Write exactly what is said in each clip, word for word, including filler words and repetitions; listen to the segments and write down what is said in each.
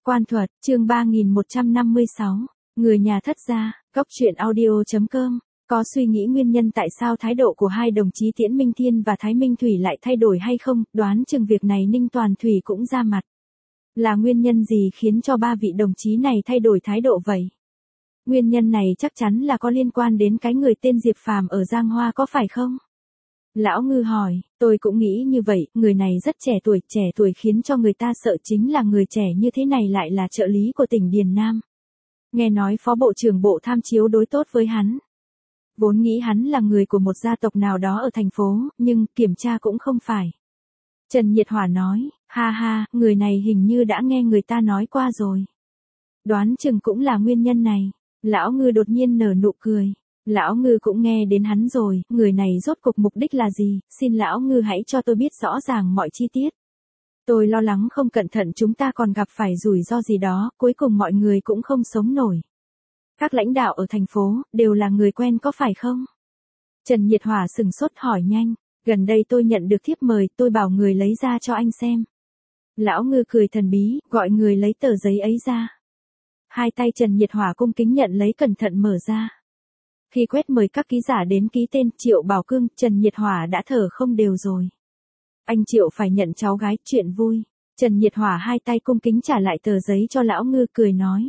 Quan thuật, chương ba nghìn một trăm năm mươi sáu, người nhà thất gia, góc truyện audio chấm com. Có suy nghĩ nguyên nhân tại sao thái độ của hai đồng chí Tiễn Minh Thiên và Thái Minh Thủy lại thay đổi hay không, đoán chừng việc này Ninh Toàn Thủy cũng ra mặt. Là nguyên nhân gì khiến cho ba vị đồng chí này thay đổi thái độ vậy? Nguyên nhân này chắc chắn là có liên quan đến cái người tên Diệp Phàm ở Giang Hoa có phải không? Lão Ngư hỏi, tôi cũng nghĩ như vậy, người này rất trẻ tuổi, trẻ tuổi khiến cho người ta sợ chính là người trẻ như thế này lại là trợ lý của tỉnh Điền Nam. Nghe nói phó bộ trưởng bộ tham chiếu đối tốt với hắn. Vốn nghĩ hắn là người của một gia tộc nào đó ở thành phố, nhưng kiểm tra cũng không phải. Trần Nhiệt Hỏa nói, ha ha, người này hình như đã nghe người ta nói qua rồi. Đoán chừng cũng là nguyên nhân này. Lão Ngư đột nhiên nở nụ cười. Lão Ngư cũng nghe đến hắn rồi, người này rốt cuộc mục đích là gì, xin Lão Ngư hãy cho tôi biết rõ ràng mọi chi tiết. Tôi lo lắng không cẩn thận chúng ta còn gặp phải rủi ro gì đó, cuối cùng mọi người cũng không sống nổi. Các lãnh đạo ở thành phố, đều là người quen có phải không? Trần Nhiệt Hỏa sừng sốt hỏi nhanh, gần đây tôi nhận được thiếp mời, tôi bảo người lấy ra cho anh xem. Lão Ngư cười thần bí, gọi người lấy tờ giấy ấy ra. Hai tay Trần Nhiệt Hỏa cung kính nhận lấy cẩn thận mở ra. Khi quét mời các ký giả đến ký tên Triệu Bảo Cương, Trần Nhiệt Hỏa đã thở không đều rồi. Anh Triệu phải nhận cháu gái, chuyện vui. Trần Nhiệt Hỏa hai tay cung kính trả lại tờ giấy cho Lão Ngư cười nói.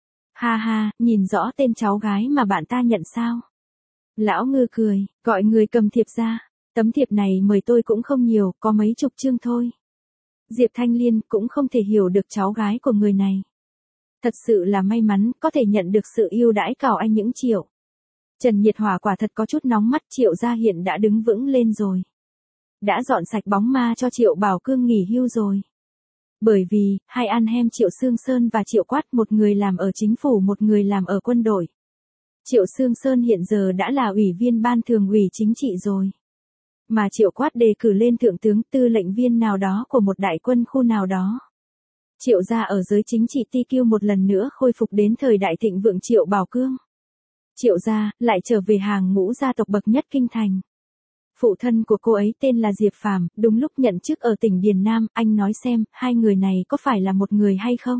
Ha ha, nhìn rõ tên cháu gái mà bạn ta nhận sao? Lão Ngư cười, gọi người cầm thiệp ra. Tấm thiệp này mời tôi cũng không nhiều, có mấy chục chương thôi. Diệp Thanh Liên cũng không thể hiểu được cháu gái của người này. Thật sự là may mắn, có thể nhận được sự yêu đãi cào anh những Triệu. Trần Nhiệt Hỏa quả thật có chút nóng mắt, Triệu gia hiện đã đứng vững lên rồi. Đã dọn sạch bóng ma cho Triệu Bảo Cương nghỉ hưu rồi. Bởi vì, hai anh em Triệu Sương Sơn và Triệu Quát, một người làm ở chính phủ, một người làm ở quân đội. Triệu Sương Sơn hiện giờ đã là ủy viên ban thường ủy chính trị rồi. Mà Triệu Quát đề cử lên thượng tướng, tư lệnh viên nào đó của một đại quân khu nào đó. Triệu gia ở giới chính trị ti kiu một lần nữa khôi phục đến thời đại thịnh vượng Triệu Bảo Cương. Triệu gia lại trở về hàng ngũ gia tộc bậc nhất kinh thành. Phụ thân của cô ấy tên là Diệp Phàm, đúng lúc nhận chức ở tỉnh Điền Nam, anh nói xem, hai người này có phải là một người hay không?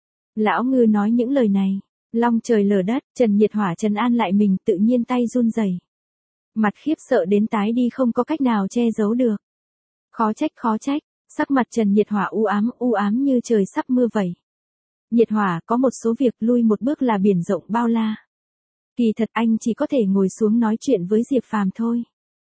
Lão Ngư nói những lời này, long trời lở đất, Trần Nhiệt Hỏa trấn an lại mình, tự nhiên tay run rẩy. Mặt khiếp sợ đến tái đi không có cách nào che giấu được. Khó trách khó trách, sắc mặt Trần Nhiệt Hỏa u ám u ám như trời sắp mưa vậy. Nhiệt Hỏa, có một số việc lui một bước là biển rộng bao la. Kỳ thật anh chỉ có thể ngồi xuống nói chuyện với Diệp Phàm thôi.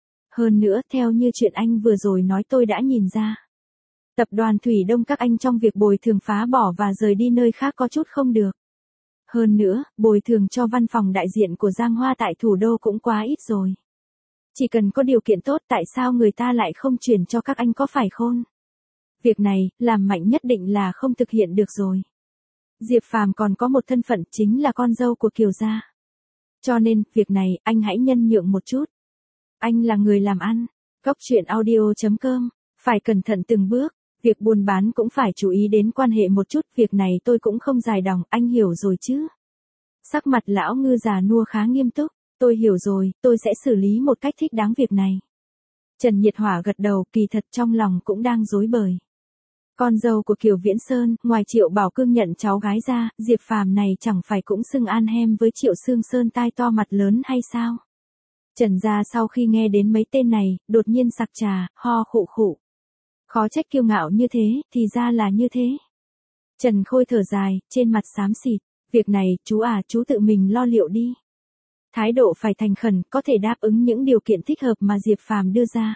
Hơn nữa, theo như chuyện anh vừa rồi nói tôi đã nhìn ra. Tập đoàn Thủy Đông các anh trong việc bồi thường phá bỏ và rời đi nơi khác có chút không được. Hơn nữa, bồi thường cho văn phòng đại diện của Giang Hoa tại thủ đô cũng quá ít rồi. Chỉ cần có điều kiện tốt tại sao người ta lại không chuyển cho các anh có phải khôn? Việc này, làm mạnh nhất định là không thực hiện được rồi. Diệp Phàm còn có một thân phận chính là con dâu của Kiều gia. Cho nên, việc này, anh hãy nhân nhượng một chút. Anh là người làm ăn. Góc truyện audio chấm com. Phải cẩn thận từng bước. Việc buôn bán cũng phải chú ý đến quan hệ một chút. Việc này tôi cũng không dài dòng, anh hiểu rồi chứ. Sắc mặt Lão Ngư già nua khá nghiêm túc. Tôi hiểu rồi, tôi sẽ xử lý một cách thích đáng việc này. Trần Nhiệt Hỏa gật đầu, kỳ thật trong lòng cũng đang rối bời. Con dâu của Kiều Viễn Sơn, ngoài Triệu Bảo Cương nhận cháu gái ra, Diệp Phàm này chẳng phải cũng xưng an hem với Triệu Sương Sơn tai to mặt lớn hay sao? Trần gia sau khi nghe đến mấy tên này, đột nhiên sặc trà, ho khụ khụ. Khó trách kiêu ngạo như thế, thì ra là như thế. Trần Khôi thở dài, trên mặt xám xịt, việc này, chú à, chú tự mình lo liệu đi. Thái độ phải thành khẩn, có thể đáp ứng những điều kiện thích hợp mà Diệp Phàm đưa ra.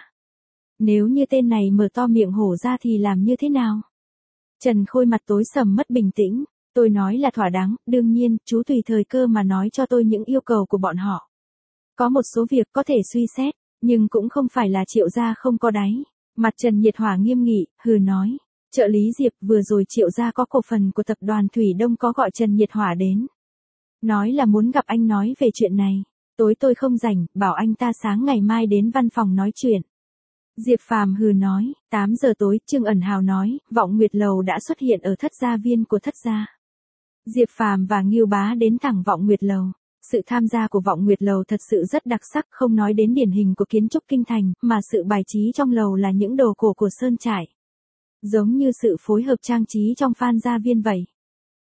Nếu như tên này mở to miệng hổ ra thì làm như thế nào? Trần Khôi mặt tối sầm mất bình tĩnh, tôi nói là thỏa đáng, đương nhiên, chú tùy thời cơ mà nói cho tôi những yêu cầu của bọn họ. Có một số việc có thể suy xét, nhưng cũng không phải là Triệu gia không có đáy. Mặt Trần Nhiệt Hỏa nghiêm nghị, hừ nói, trợ lý Diệp vừa rồi Triệu gia có cổ phần của tập đoàn Thủy Đông có gọi Trần Nhiệt Hỏa đến. Nói là muốn gặp anh nói về chuyện này. Tối tôi không rảnh, bảo anh ta sáng ngày mai đến văn phòng nói chuyện. Diệp Phàm hừ nói, tám giờ tối, Trương Ẩn Hào nói, Vọng Nguyệt Lầu đã xuất hiện ở thất gia viên của thất gia. Diệp Phàm và Ngưu Bá đến thẳng Vọng Nguyệt Lầu. Sự tham gia của Vọng Nguyệt Lầu thật sự rất đặc sắc, không nói đến điển hình của kiến trúc kinh thành, mà sự bài trí trong lầu là những đồ cổ của sơn trại. Giống như sự phối hợp trang trí trong Phan Gia Viên vậy.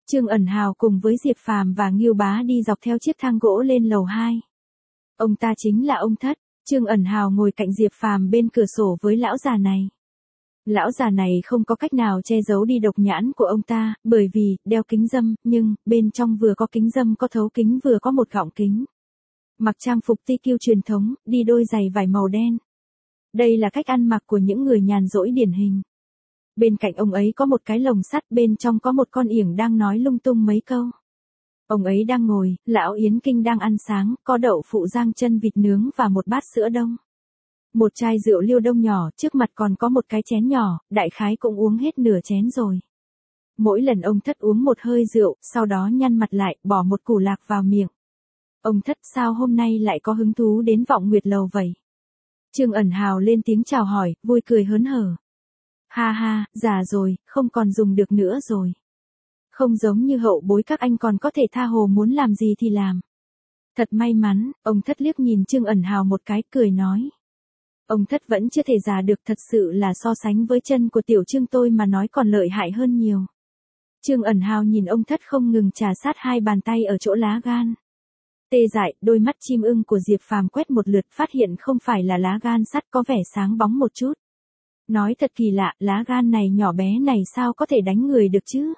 Trương ẩn hào cùng với Diệp Phàm và Ngưu Bá đi dọc theo chiếc thang gỗ lên lầu hai. Ông ta chính là ông Thất. Trương ẩn hào ngồi cạnh Diệp Phàm bên cửa sổ với lão già này. Lão già này không có cách nào che giấu đi độc nhãn của ông ta, bởi vì, đeo kính râm, nhưng, bên trong vừa có kính râm có thấu kính vừa có một gọng kính. Mặc trang phục ti kiu truyền thống, đi đôi giày vải màu đen. Đây là cách ăn mặc của những người nhàn rỗi điển hình. Bên cạnh ông ấy có một cái lồng sắt, bên trong có một con yểng đang nói lung tung mấy câu. Ông ấy đang ngồi, lão Yến Kinh đang ăn sáng, có đậu phụ rang chân vịt nướng và một bát sữa đông. Một chai rượu liêu đông nhỏ, trước mặt còn có một cái chén nhỏ, đại khái cũng uống hết nửa chén rồi. Mỗi lần ông Thất uống một hơi rượu, sau đó nhăn mặt lại, bỏ một củ lạc vào miệng. Ông Thất sao hôm nay lại có hứng thú đến Vọng Nguyệt Lầu vậy? Trương ẩn hào lên tiếng chào hỏi, vui cười hớn hở. Ha ha, già rồi, không còn dùng được nữa rồi. Không giống như hậu bối các anh còn có thể tha hồ muốn làm gì thì làm. Thật may mắn, ông Thất liếc nhìn Trương ẩn hào một cái, cười nói. Ông Thất vẫn chưa thể già được, thật sự là so sánh với chân của tiểu Trương tôi mà nói còn lợi hại hơn nhiều. Trương ẩn hào nhìn ông Thất không ngừng trà sát hai bàn tay ở chỗ lá gan. Tê dại, đôi mắt chim ưng của Diệp Phàm quét một lượt, phát hiện không phải là lá gan sắt, có vẻ sáng bóng một chút. Nói thật kỳ lạ, lá gan này nhỏ bé này sao có thể đánh người được chứ?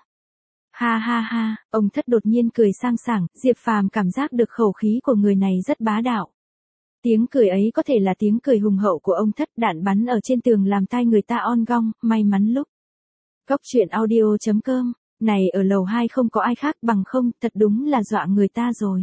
Ha ha ha, ông Thất đột nhiên cười sang sảng, Diệp Phàm cảm giác được khẩu khí của người này rất bá đạo. Tiếng cười ấy có thể là tiếng cười hùng hậu của ông Thất, đạn bắn ở trên tường làm tai người ta on gong, may mắn lúc. Góc truyện audio chấm com, này ở lầu hai không có ai khác bằng không, thật đúng là dọa người ta rồi.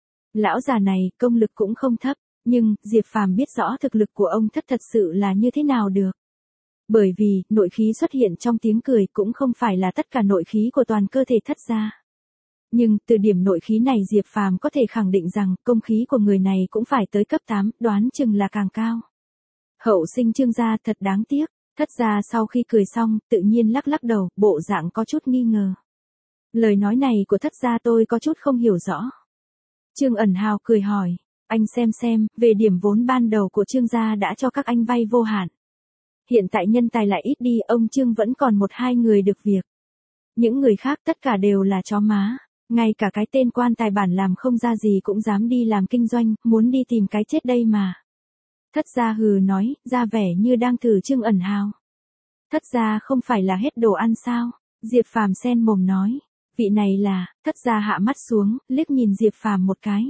Lão già này, công lực cũng không thấp, nhưng, Diệp Phàm biết rõ thực lực của ông Thất thật sự là như thế nào được. Bởi vì, nội khí xuất hiện trong tiếng cười cũng không phải là tất cả nội khí của toàn cơ thể Thất gia. Nhưng, từ điểm nội khí này Diệp Phàm có thể khẳng định rằng, công khí của người này cũng phải tới cấp tám, đoán chừng là càng cao. Hậu sinh Trương gia thật đáng tiếc, Thất gia sau khi cười xong, tự nhiên lắc lắc đầu, bộ dạng có chút nghi ngờ. Lời nói này của Thất gia tôi có chút không hiểu rõ. Trương ẩn hào cười hỏi, anh xem xem, về điểm vốn ban đầu của Trương gia đã cho các anh vay vô hạn. Hiện tại nhân tài lại ít đi, ông Trương vẫn còn một hai người được việc. Những người khác tất cả đều là chó má, ngay cả cái tên quan tài bản làm không ra gì cũng dám đi làm kinh doanh, muốn đi tìm cái chết đây mà. Thất gia hừ nói, ra vẻ như đang thử Trương ẩn hào. Thất gia không phải là hết đồ ăn sao? Diệp Phàm sen mồm nói, vị này là, Thất gia hạ mắt xuống, liếc nhìn Diệp Phàm một cái.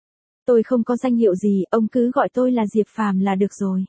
Tôi không có danh hiệu gì, ông cứ gọi tôi là Diệp Phàm là được rồi.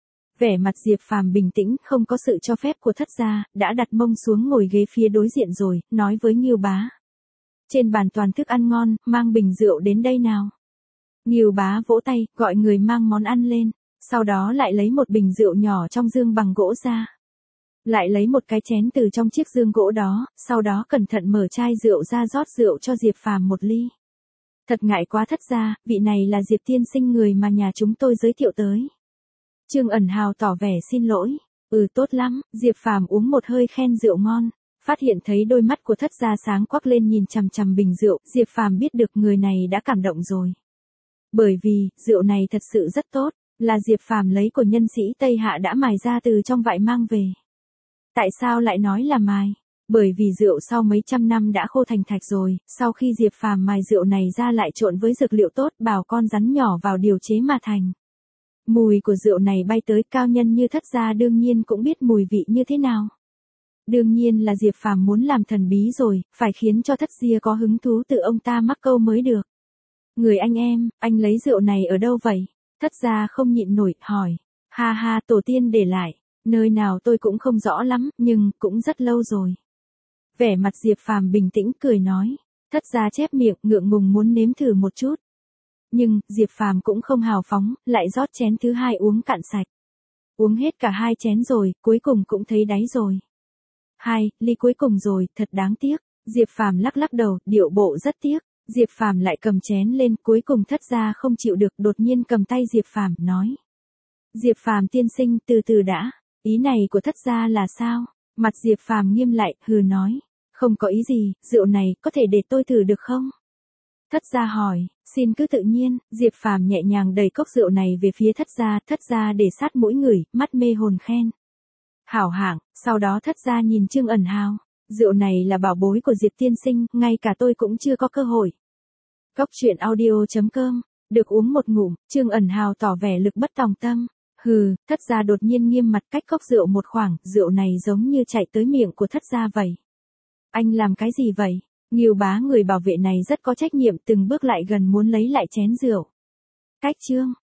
Vẻ mặt Diệp Phàm bình tĩnh, không có sự cho phép của Thất gia, đã đặt mông xuống ngồi ghế phía đối diện rồi, nói với Ngưu Bá. Trên bàn toàn thức ăn ngon, mang bình rượu đến đây nào. Ngưu Bá vỗ tay, gọi người mang món ăn lên, sau đó lại lấy một bình rượu nhỏ trong dương bằng gỗ ra. Lại lấy một cái chén từ trong chiếc dương gỗ đó, sau đó cẩn thận mở chai rượu ra rót rượu cho Diệp Phàm một ly. Thật ngại quá Thất gia, vị này là Diệp tiên sinh người mà nhà chúng tôi giới thiệu tới. Trương ẩn hào tỏ vẻ xin lỗi, ừ tốt lắm, Diệp Phàm uống một hơi khen rượu ngon, phát hiện thấy đôi mắt của Thất gia sáng quắc lên nhìn chằm chằm bình rượu, Diệp Phàm biết được người này đã cảm động rồi. Bởi vì, rượu này thật sự rất tốt, là Diệp Phàm lấy của nhân sĩ Tây Hạ đã mài ra từ trong vại mang về. Tại sao lại nói là mài? Bởi vì rượu sau mấy trăm năm đã khô thành thạch rồi, sau khi Diệp Phàm mài rượu này ra lại trộn với dược liệu tốt, bảo con rắn nhỏ vào điều chế mà thành. Mùi của rượu này bay tới, cao nhân như Thất gia đương nhiên cũng biết mùi vị như thế nào. Đương nhiên là Diệp Phàm muốn làm thần bí rồi, phải khiến cho Thất gia có hứng thú từ ông ta mắc câu mới được. Người anh em, anh lấy rượu này ở đâu vậy? Thất gia không nhịn nổi, hỏi. Ha ha, tổ tiên để lại, nơi nào tôi cũng không rõ lắm, nhưng cũng rất lâu rồi. Vẻ mặt Diệp Phàm bình tĩnh cười nói. Thất gia chép miệng, ngượng ngùng muốn nếm thử một chút. Nhưng, Diệp Phàm cũng không hào phóng, lại rót chén thứ hai uống cạn sạch. Uống hết cả hai chén rồi, cuối cùng cũng thấy đáy rồi. Hai, ly cuối cùng rồi, thật đáng tiếc. Diệp Phàm lắc lắc đầu, điệu bộ rất tiếc. Diệp Phàm lại cầm chén lên, cuối cùng Thất gia không chịu được, đột nhiên cầm tay Diệp Phàm, nói. Diệp Phàm tiên sinh, từ từ đã, ý này của Thất gia là sao? Mặt Diệp Phàm nghiêm lại, hừ nói. Không có ý gì, rượu này, có thể để tôi thử được không? Thất gia hỏi, xin cứ tự nhiên, Diệp Phàm nhẹ nhàng đẩy cốc rượu này về phía Thất gia, Thất gia để sát mũi người, mắt mê hồn khen. Hảo hạng, sau đó Thất gia nhìn Trương ẩn hào, Rượu này là bảo bối của Diệp tiên sinh, ngay cả tôi cũng chưa có cơ hội. Cốc truyện audio chấm com, được uống một ngụm, Trương ẩn hào tỏ vẻ lực bất tòng tâm. Hừ, thất gia đột nhiên nghiêm mặt cách cốc rượu một khoảng, rượu này giống như chạy tới miệng của thất gia vậy. Anh làm cái gì vậy? Nghiêu bá người bảo vệ này rất có trách nhiệm từng bước lại gần muốn lấy lại chén rượu. Cách Trương,